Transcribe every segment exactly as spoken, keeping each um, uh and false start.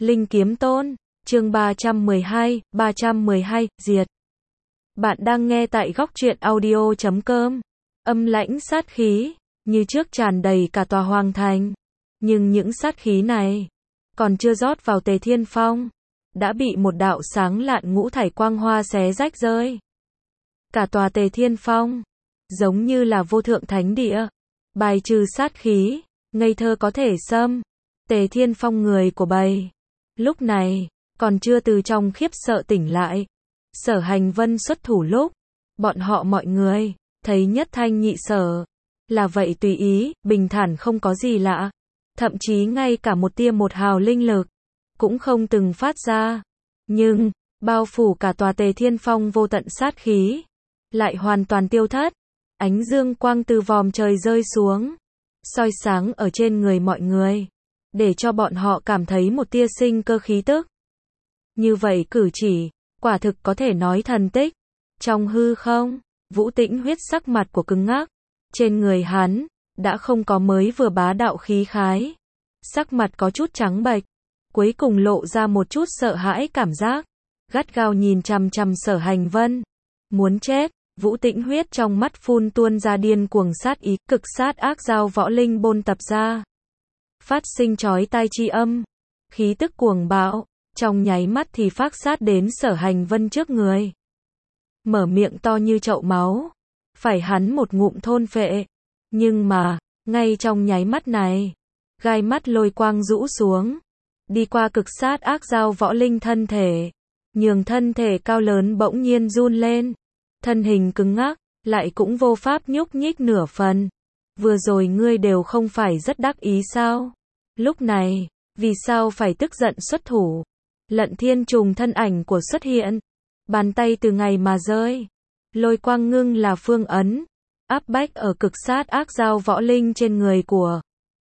Linh Kiếm Tôn, chương ba trăm mười hai, ba trăm mười hai, diệt. Bạn đang nghe tại góc truyện audio chấm com. Âm lãnh sát khí, như trước tràn đầy cả tòa hoàng thành. Nhưng những sát khí này, còn chưa rót vào Tề Thiên Phong, đã bị một đạo sáng lạn ngũ thải quang hoa xé rách rơi. Cả tòa Tề Thiên Phong, giống như là vô thượng thánh địa, bài trừ sát khí, ngây thơ có thể xâm. Tề Thiên Phong người của bầy, lúc này, còn chưa từ trong khiếp sợ tỉnh lại. Sở Hành Vân xuất thủ lúc, bọn họ mọi người, thấy nhất thanh nhị sở. Là vậy tùy ý, bình thản không có gì lạ. Thậm chí ngay cả một tia một hào linh lực, cũng không từng phát ra. Nhưng, bao phủ cả tòa Tề Thiên Phong vô tận sát khí, lại hoàn toàn tiêu thất. Ánh dương quang từ vòm trời rơi xuống, soi sáng ở trên người mọi người, để cho bọn họ cảm thấy một tia sinh cơ khí tức. Như vậy cử chỉ, quả thực có thể nói thần tích. Trong hư không, Vũ Tĩnh Huyết sắc mặt của cứng ngắc. Trên người hắn, đã không có mới vừa bá đạo khí khái. Sắc mặt có chút trắng bệch, cuối cùng lộ ra một chút sợ hãi cảm giác. Gắt gao nhìn chằm chằm Sở Hành Vân. Muốn chết, Vũ Tĩnh Huyết trong mắt phun tuôn ra điên cuồng sát ý, cực sát ác dao võ linh bôn tập ra. Phát sinh chói tai chi âm, khí tức cuồng bạo, trong nháy mắt thì phác sát đến Sở Hành Vân trước người. Mở miệng to như chậu máu, phải hắn một ngụm thôn phệ. Nhưng mà, ngay trong nháy mắt này, gai mắt lôi quang rũ xuống, đi qua cực sát ác dao võ linh thân thể, nhường thân thể cao lớn bỗng nhiên run lên. Thân hình cứng ngắc, lại cũng vô pháp nhúc nhích nửa phần. Vừa rồi ngươi đều không phải rất đắc ý sao? Lúc này, vì sao phải tức giận xuất thủ? Lận Thiên Trùng thân ảnh của xuất hiện, bàn tay từ ngày mà rơi, lôi quang ngưng là phương ấn, áp bách ở cực sát ác dao võ linh trên người của.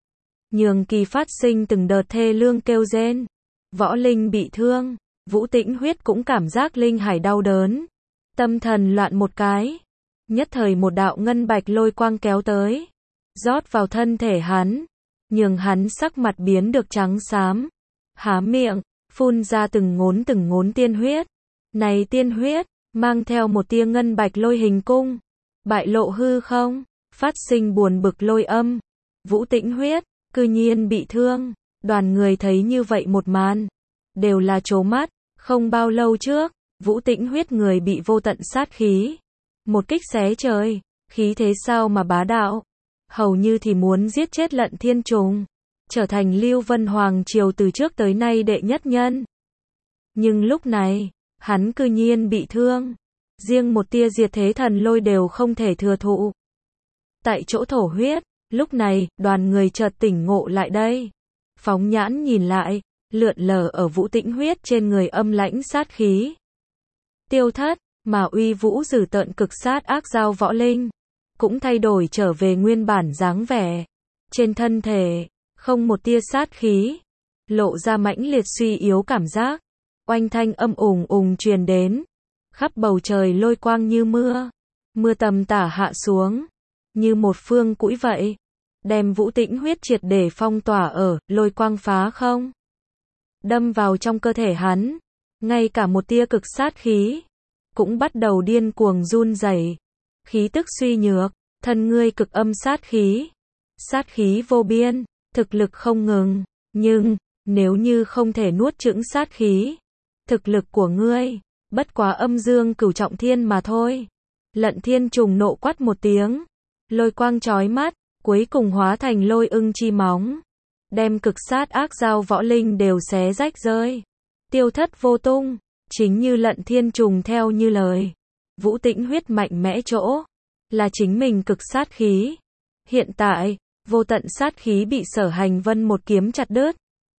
Nhường kỳ phát sinh từng đợt thê lương kêu rên. Võ linh bị thương, Vũ Tĩnh Huyết cũng cảm giác linh hải đau đớn. Tâm thần loạn một cái, nhất thời một đạo ngân bạch lôi quang kéo tới, rót vào thân thể hắn, nhường hắn sắc mặt biến được trắng xám, há miệng, phun ra từng ngốn từng ngốn tiên huyết. Này tiên huyết, mang theo một tia ngân bạch lôi hình cung, bại lộ hư không, phát sinh buồn bực lôi âm. Vũ Tĩnh Huyết, cư nhiên bị thương. Đoàn người thấy như vậy một màn, đều là trố mắt. Không bao lâu trước, Vũ Tĩnh Huyết người bị vô tận sát khí, một kích xé trời, khí thế sao mà bá đạo, hầu như thì muốn giết chết Lận Thiên Trùng, trở thành Lưu Vân Hoàng triều từ trước tới nay đệ nhất nhân. Nhưng lúc này, hắn cư nhiên bị thương, riêng một tia diệt thế thần lôi đều không thể thừa thụ. Tại chỗ thổ huyết, lúc này, đoàn người chợt tỉnh ngộ lại đây, phóng nhãn nhìn lại, lượn lờ ở Vũ Tĩnh Huyết trên người âm lãnh sát khí. Tiêu thất, mà uy vũ dữ tợn cực sát ác dao võ linh, cũng thay đổi trở về nguyên bản dáng vẻ. Trên thân thể, không một tia sát khí, lộ ra mãnh liệt suy yếu cảm giác. Oanh thanh âm ùng ùng truyền đến, khắp bầu trời lôi quang như mưa, mưa tầm tả hạ xuống, như một phương cũi vậy, đem Vũ Tĩnh Huyết triệt để phong tỏa ở, lôi quang phá không, đâm vào trong cơ thể hắn, ngay cả một tia cực sát khí, cũng bắt đầu điên cuồng run rẩy, khí tức suy nhược, thân ngươi cực âm sát khí, sát khí vô biên, thực lực không ngừng, nhưng, nếu như không thể nuốt chửng sát khí, thực lực của ngươi, bất quá âm dương cửu trọng thiên mà thôi. Lận Thiên Trùng nộ quát một tiếng, lôi quang chói mắt, cuối cùng hóa thành lôi ưng chi móng, đem cực sát ác dao võ linh đều xé rách rơi, tiêu thất vô tung. Chính như Lận Thiên Trùng theo như lời, Vũ Tĩnh Huyết mạnh mẽ chỗ, là chính mình cực sát khí. Hiện tại, vô tận sát khí bị Sở Hành Vân một kiếm chặt đứt,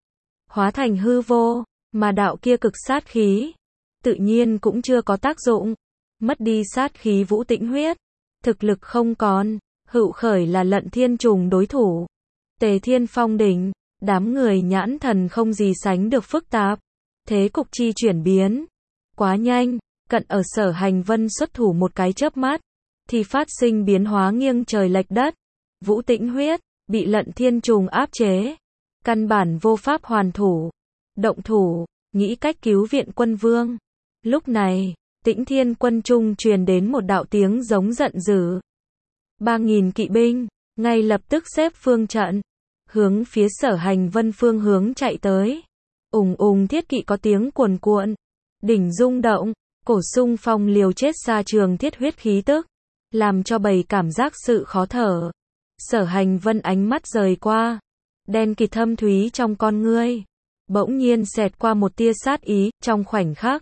hóa thành hư vô, mà đạo kia cực sát khí, tự nhiên cũng chưa có tác dụng. Mất đi sát khí Vũ Tĩnh Huyết, thực lực không còn, hữu khởi là Lận Thiên Trùng đối thủ. Tề Thiên Phong đỉnh, đám người nhãn thần không gì sánh được phức tạp. Thế cục chi chuyển biến quá nhanh, cận ở Sở Hành Vân xuất thủ một cái chớp mắt, thì phát sinh biến hóa nghiêng trời lệch đất. Vũ Tĩnh Huyết bị Lận Thiên Trùng áp chế, căn bản vô pháp hoàn thủ. động thủ, nghĩ cách cứu viện quân vương. Lúc này, Tĩnh Thiên quân trung truyền đến một đạo tiếng giống giận dữ. Ba nghìn kỵ binh, ngay lập tức xếp phương trận, hướng phía Sở Hành Vân phương hướng chạy tới. Ùng ùng thiết kỵ có tiếng cuồn cuộn, đỉnh rung động, cổ xung phong liều chết xa trường thiết huyết khí tức, làm cho bầy cảm giác sự khó thở. Sở Hành Vân ánh mắt rời qua, đen kịt thâm thúy trong con ngươi, bỗng nhiên xẹt qua một tia sát ý, trong khoảnh khắc.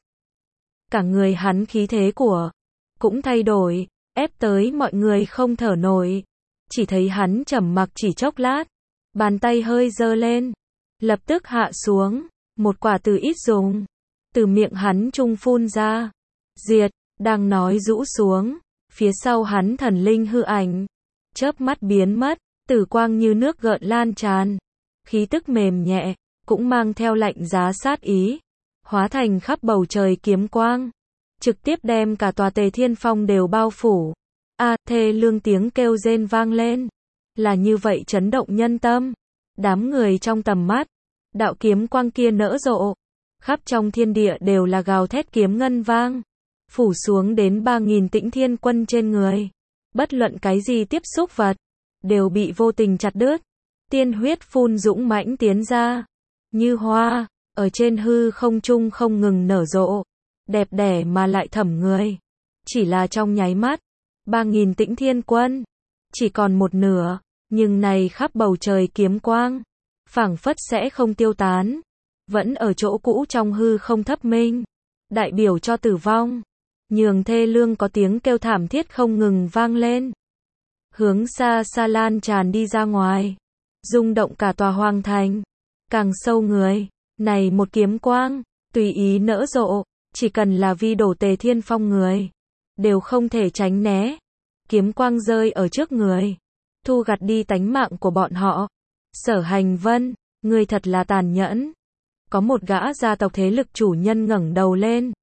Cả người hắn khí thế của cũng thay đổi, ép tới mọi người không thở nổi. Chỉ thấy hắn trầm mặc chỉ chốc lát, bàn tay hơi giơ lên, lập tức hạ xuống, một quả từ ít dùng, từ miệng hắn trung phun ra. Diệt, đang nói rũ xuống, phía sau hắn thần linh hư ảnh, chớp mắt biến mất, tử quang như nước gợn lan tràn, khí tức mềm nhẹ, cũng mang theo lạnh giá sát ý, hóa thành khắp bầu trời kiếm quang, trực tiếp đem cả tòa Tề Thiên Phong đều bao phủ. A, thê lương tiếng kêu rên vang lên, là như vậy chấn động nhân tâm. Đám người trong tầm mắt, đạo kiếm quang kia nở rộ, khắp trong thiên địa đều là gào thét kiếm ngân vang, phủ xuống đến ba nghìn Tĩnh Thiên quân trên người. Bất luận cái gì tiếp xúc vật, đều bị vô tình chặt đứt. Tiên huyết phun dũng mãnh tiến ra, như hoa, ở trên hư không trung không ngừng nở rộ, đẹp đẽ mà lại thẩm người. Chỉ là trong nháy mắt, ba nghìn Tĩnh Thiên quân, chỉ còn một nửa, nhưng này khắp bầu trời kiếm quang, phảng phất sẽ không tiêu tán, vẫn ở chỗ cũ trong hư không thấp minh, đại biểu cho tử vong. Nhường thê lương có tiếng kêu thảm thiết không ngừng vang lên, hướng xa xa lan tràn đi ra ngoài, rung động cả tòa hoàng thành. Càng sâu người, này một kiếm quang, tùy ý nở rộ, chỉ cần là vi đổ Tề Thiên Phong người, đều không thể tránh né. Kiếm quang rơi ở trước người, thu gặt đi tánh mạng của bọn họ. Sở Hành Vân, ngươi thật là tàn nhẫn. Có một gã gia tộc thế lực chủ nhân ngẩng đầu lên,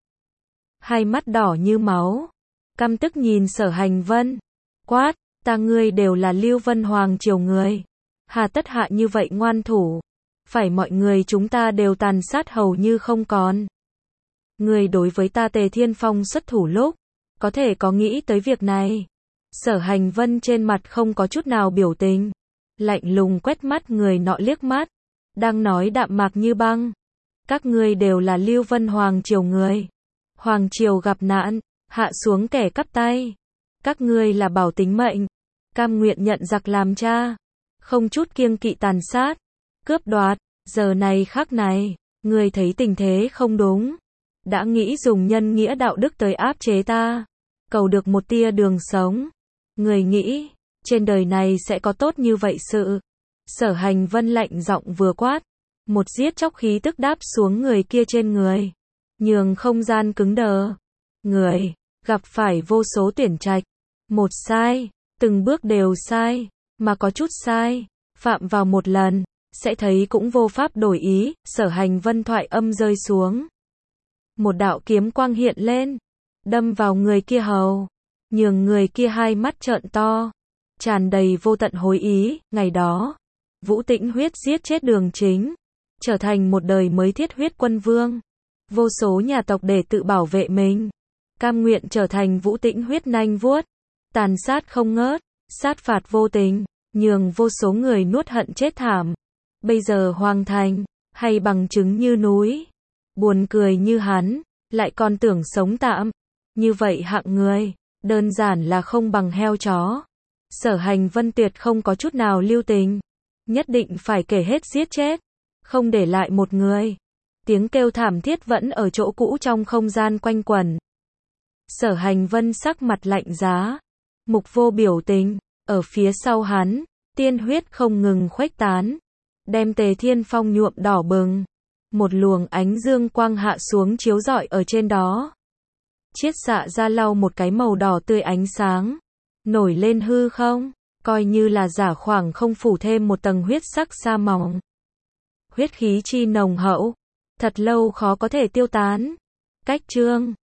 hai mắt đỏ như máu, căm tức nhìn Sở Hành Vân, quát, ta ngươi đều là Lưu Vân Hoàng triều người, hà tất hạ như vậy ngoan thủ, phải mọi người chúng ta đều tàn sát hầu như không còn. Ngươi đối với ta Tề Thiên Phong xuất thủ lúc, có thể có nghĩ tới việc này. Sở Hành Vân trên mặt không có chút nào biểu tình, lạnh lùng quét mắt người nọ liếc mắt, đang nói đạm mạc như băng. Các ngươi đều là Lưu Vân Hoàng triều người. Hoàng triều gặp nạn, hạ xuống kẻ cắp tay. Các ngươi là bảo tính mệnh, cam nguyện nhận giặc làm cha, không chút kiêng kỵ tàn sát, cướp đoạt. Giờ này khắc này, ngươi thấy tình thế không đúng, đã nghĩ dùng nhân nghĩa đạo đức tới áp chế ta, cầu được một tia đường sống. Người nghĩ, trên đời này sẽ có tốt như vậy sự. Sở Hành Vân lạnh giọng vừa quát, một giết chóc khí tức đáp xuống người kia trên người, nhường không gian cứng đờ. Người, gặp phải vô số tuyển trạch, một sai, từng bước đều sai, mà có chút sai, phạm vào một lần, sẽ thấy cũng vô pháp đổi ý. Sở Hành Vân thoại âm rơi xuống, một đạo kiếm quang hiện lên, đâm vào người kia hầu, nhường người kia hai mắt trợn to, tràn đầy vô tận hối ý. Ngày đó, Vũ Tĩnh Huyết giết chết Đường Chính, trở thành một đời mới thiết huyết quân vương. Vô số nhà tộc để tự bảo vệ mình, cam nguyện trở thành Vũ Tĩnh Huyết nanh vuốt, tàn sát không ngớt, sát phạt vô tình, nhường vô số người nuốt hận chết thảm. Bây giờ hoàng thành, hay bằng chứng như núi, buồn cười như hắn, lại còn tưởng sống tạm. Như vậy hạng người, đơn giản là không bằng heo chó. Sở Hành Vân tuyệt không có chút nào lưu tình, nhất định phải kể hết giết chết, không để lại một người. Tiếng kêu thảm thiết vẫn ở chỗ cũ trong không gian quanh quẩn. Sở Hành Vân sắc mặt lạnh giá, mục vô biểu tình, ở phía sau hắn, tiên huyết không ngừng khuếch tán, đem Tề Thiên Phong nhuộm đỏ bừng. Một luồng ánh dương quang hạ xuống chiếu rọi ở trên đó, chiết xạ ra lau một cái màu đỏ tươi ánh sáng, nổi lên hư không, coi như là giả khoảng không phủ thêm một tầng huyết sắc sa mỏng. Huyết khí chi nồng hậu, thật lâu khó có thể tiêu tán. Cách chương